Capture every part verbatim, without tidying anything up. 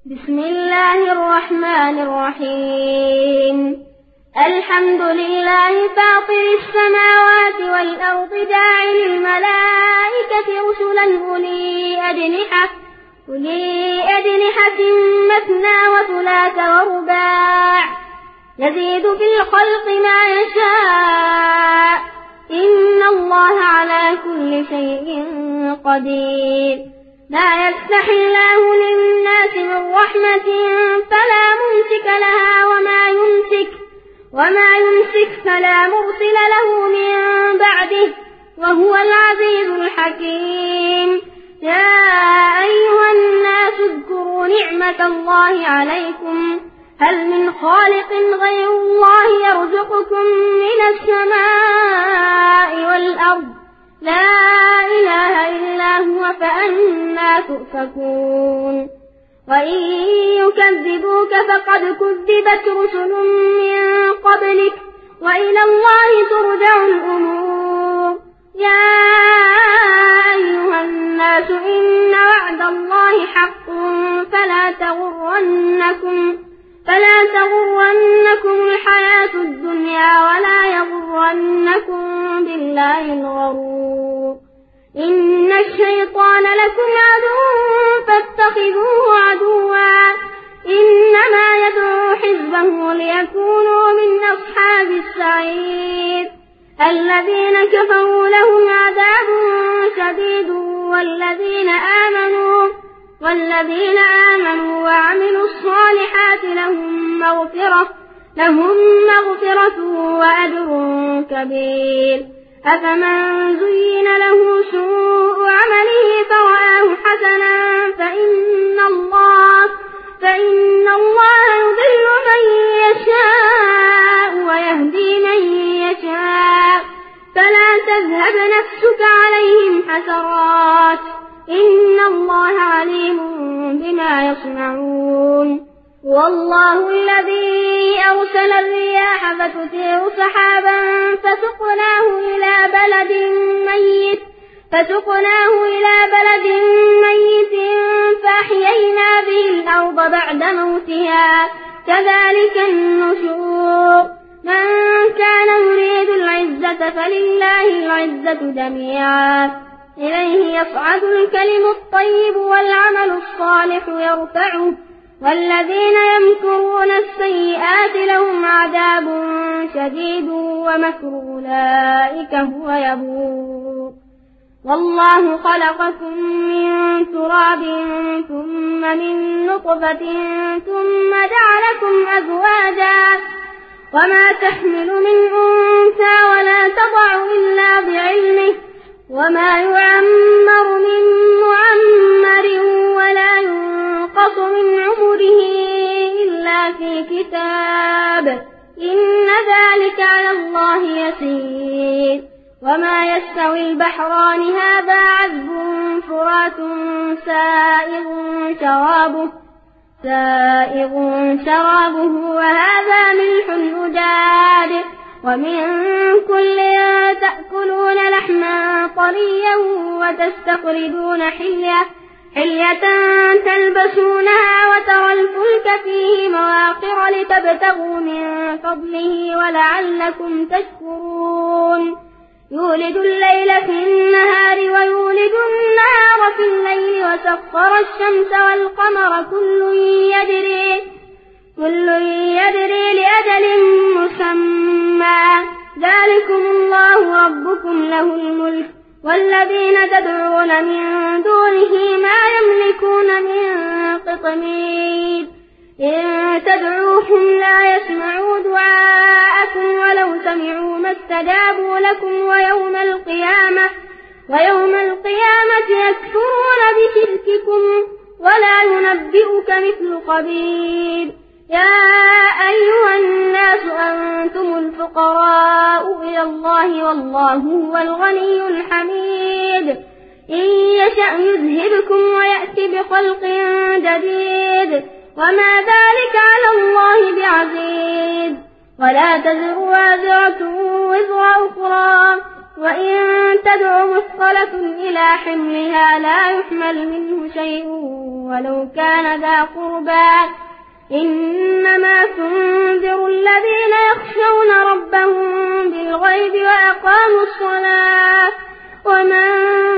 بسم الله الرحمن الرحيم الحمد لله فاطر السماوات والأرض جاعل الملائكة رسلا أولي أجنحة أولي أجنحة مثنى وثلاث ورباع يزيد في الخلق ما يشاء إن الله على كل شيء قدير لا يفتح الله للناس من رحمة فلا ممسك لها وما يمسك وما يمسك فلا مرسل له من بعده وهو العزيز الحكيم يا أيها الناس اذكروا نعمة الله عليكم هل من خالق غير الله يرزقكم من السماء والأرض لا إله إلا هو فأنى تؤفكون وإن يكذبوك فقد كذبت رسل من قبلك وإلى الله ترجع الأمور يا أيها الناس إن وعد الله حق فلا تغرنكم فلا تغرنكم الحياة الدنيا ولا يغرنكم بالله الغرور إن الشيطان لكم عدو فاتخذوه عدوا إنما يدعو حزبه ليكونوا من أصحاب السعير الذين كفروا لهم عذاب شديد والذين آمنوا والذين آمنوا وعملوا الصالحات لهم مغفرة لهم مغفرة وأجر كبير أفمن زين له سوء عمله فرآه حسنا فإن الله فإن الله يضل من يشاء ويهدي من يشاء فلا تذهب نفسك عليهم حسرات إن الله عليم بما يصنعون والله الذي أرسل الرياح فتثير سحابا فسقناه إلى بلد ميت فسقناه إلى بلد ميت فأحيينا به الأرض بعد موتها كذلك النشور من كان يريد العزة فلله العزة جميعا إليه يصعد الكلم الطيب والعمل الصالح يرفعه والذين يمكرون السيئات لهم عذاب شديد ومكر أولئك هو يبور والله خلقكم من تراب ثم من نطفة ثم جعلكم أزواجا وما تحمل من أنثى ولا تضع إلا بعلمه وما يعمر من معمر ولا ينقص من عمره إلا في كتاب إن ذلك على الله يسير وما يستوي البحران هذا عذب فرات سائغ شرابه سائغ شرابه وهذا ملح أجاج ومن كل تأكلون لحما طريا وتستخرجون حلية حلية تلبسونها وترى الفلك فيه مواخر لتبتغوا من فضله ولعلكم تشكرون يولد الليل في النهار ويولد النهار في الليل وسخر الشمس والقمر كل يجري كل يجري لأجل مسمى ذلكم الله ربكم له الملك والذين تدعون من دونه ما يملكون من قطمير إن تدعوهم لا يسمعوا دعاءكم ولو سمعوا ما استجابوا لكم ويوم القيامة ويوم القيامة يكفرون بشرككم ولا ينبئك مثل خبير يا أيها الناس أنتم الفقراء إلى الله والله هو الغني الحميد إن يشأ يذهبكم ويأتي بخلق جديد وما ذلك على الله بعزيز ولا تزر وازرة وزر أخرى وإن تدع مثقلة إلى حملها لا يحمل منه شيء ولو كان ذا قربى إنما تنذر الذين يخشون ربهم بالغيب وأقاموا الصلاة ومن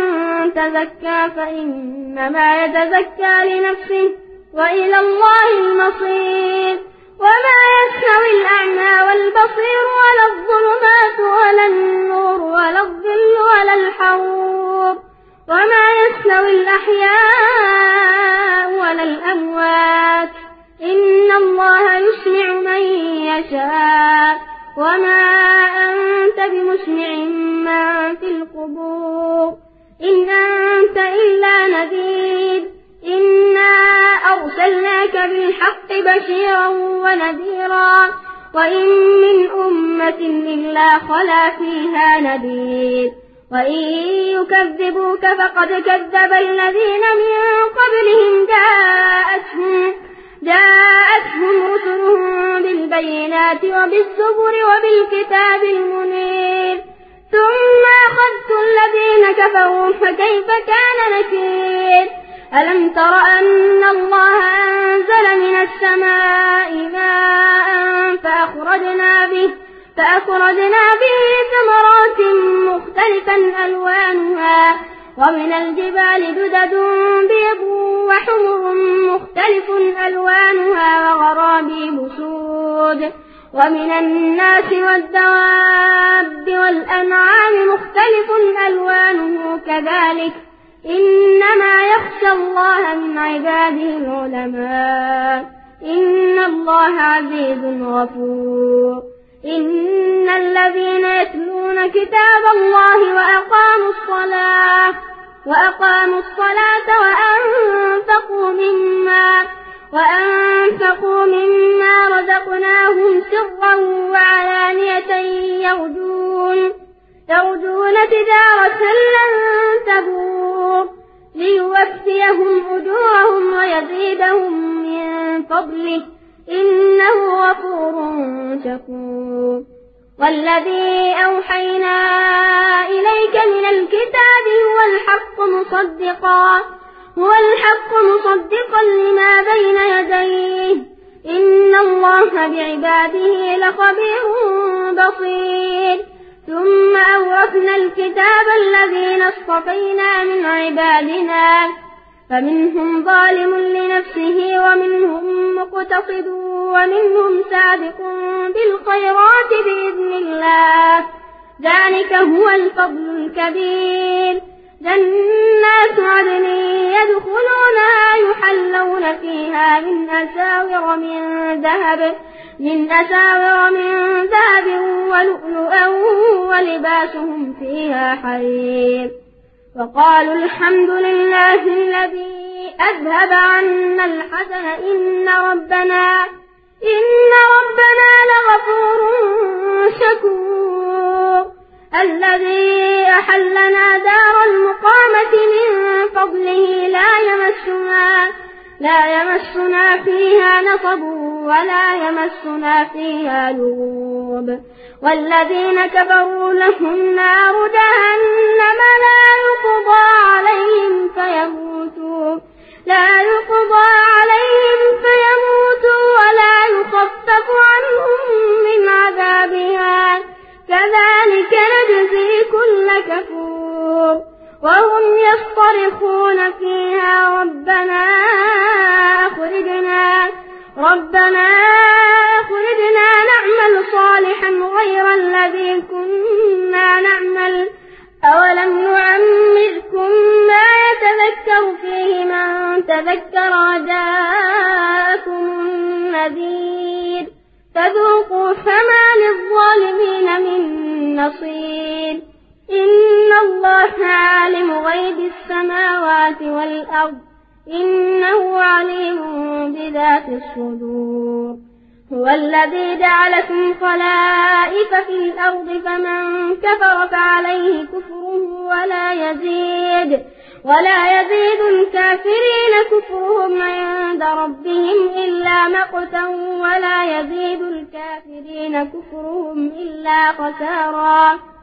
تزكى فإنما يتزكى لنفسه وإلى الله المصير وما يستوي الأعمى والبصير ولا الظلمات ولا النور ولا الظل ولا الحرور وما يستوي الأحياء ولا الأموات إن الله يسمع من يشاء وما أنت بمسمع من في القبور إن أنت إلا نذير إنا أرسلناك بالحق بشيرا ونذيرا وإن من أمة إلا خلا فيها نذير وإن يكذبوك فقد كذب الذين من قبلهم جاءتهم جاءتهم رسلهم بالبينات وبالزبر وبالكتاب المنير ثم أخذت الذين كفروا فكيف كان نكير ألم تر أن الله أنزل من السماء ماء فأخرجنا به فأخرجنا به ثمرات مختلفا ألوانها ومن الجبال جدد بيض وحمر مختلف ألوانها وغرابيب سود ومن الناس والدواب والأنعام مختلف ألوانه كذلك إنما يخشى الله من عباده العلماء إن الله عزيز غفور إن الذين يتلون كتاب الله وأقاموا الصلاة وأقاموا الصلاة وأنفقوا مما وأنفقوا مما رزقناهم سرا وعلانية يرجون يرجون تجارة لن تبور ليوفيهم أجورهم ويزيدهم من فضله إنه غفور شكور والذي أوحينا إليك من الكتاب هو الحق مصدقا هو الحق مصدقا لما بين يديه إن الله بعباده لخبير بصير ثم أورثنا الكتاب الذين اصطفينا من عبادنا فمنهم ظالم لنفسه ومنهم مقتصد ومنهم سابق بالخيرات بإذن الله ذلك هو الفضل الكبير جنات عدن يدخلونها يحلون فيها من أساور من ذهب من أساور من ذهب ولؤلؤا ولباسهم فيها حرير وقالوا الحمد لله الذي أذهب عنا الحزن إن ربنا إن ربنا لغفور شكور الذي أحلنا دار المقامة من فضله لا يمسنا لا يمسنا فيها نصب ولا يمسنا فيها لغوب والذين كفروا لهم نار جهنم لا يقضى عليهم فيموتوا لا يقضى عليهم فيموتوا ولا يخفف عنهم من عذابها كذلك نجزي كل كفور وهم يصطرخون فيها ربنا أخرجنا ربنا أخرجنا نعمل صالحا غير الذي كنا نعمل أولم نعمركم ما يتذكر فيه من تذكر وجاءكم النذير فذوقوا فما للظالمين من نصير إن الله عالم غيب السماوات والأرض إنه عليم بذات الصدور هو الذي جعلكم خلائف في الأرض فمن كفر فعليه كفره ولا يزيد ولا يزيد الكافرين كفرهم عند ربهم إلا مقتا ولا يزيد الكافرين كفرهم إلا خسارا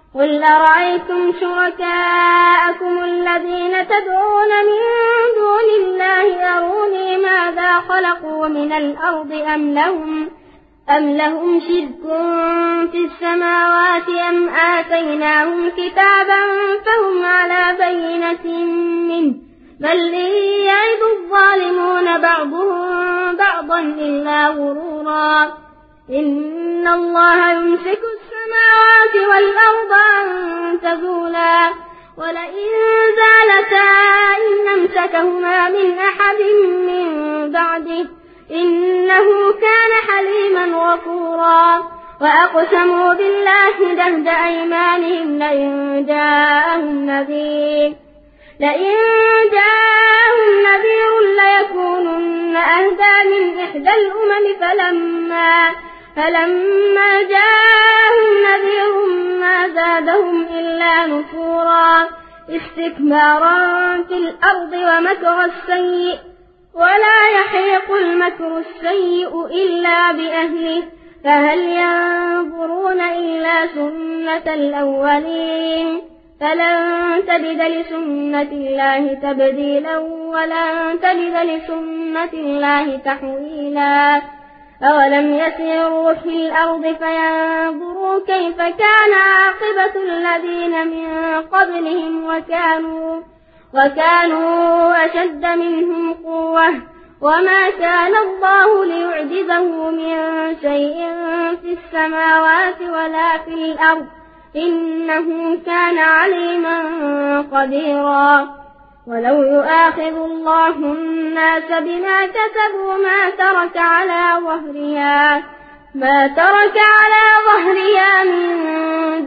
قل أرأيتم شركاءكم الذين تدعون من دون الله أروني ماذا خلقوا من الأرض أم لهم أم لهم شرك في السماوات أم آتيناهم كتابا فهم على بينة منه بل إن يعد الظالمون بعضهم بعضا إلا غرورا إن الله يمسك السماوات والأرض أن تزولا ولئن زالتا إن أمسكهما من أحد من بعده إنه كان حليما غفورا وأقسموا بالله جهد أيمانهم لئن جاءهم نذير لئن جاءهم نذير ليكونن أهدى من إحدى الأمم فلما فلما جاءهم نذير ما زادهم إلا نفورا استكبارا في الأرض ومكر السيء ولا يحيق المكر السيء إلا بأهله فهل ينظرون إلا سنة الأولين فلن تجد لسنة الله تبديلا ولن تجد لسنة الله تحويلا أولم يسيروا في الأرض فينظروا كيف كان عاقبة الذين من قبلهم وكانوا وكانوا أشد منهم قوة وما كان الله ليعجزه من شيء في السماوات ولا في الأرض إنه كان عليما قديرا ولو يؤاخذ الله الناس بما كسبوا ما ترك على ظهرها ما ترك على ظهرها من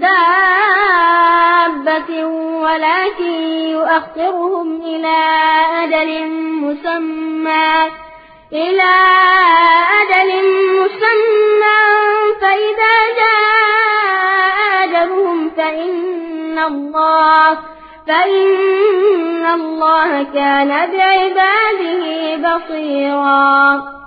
دابة ولكن يؤخرهم إلى أجل مسمى إلى أجل مسمى فإذا جاء أجلهم فإن الله فإن الله كان بعباده بصيرا.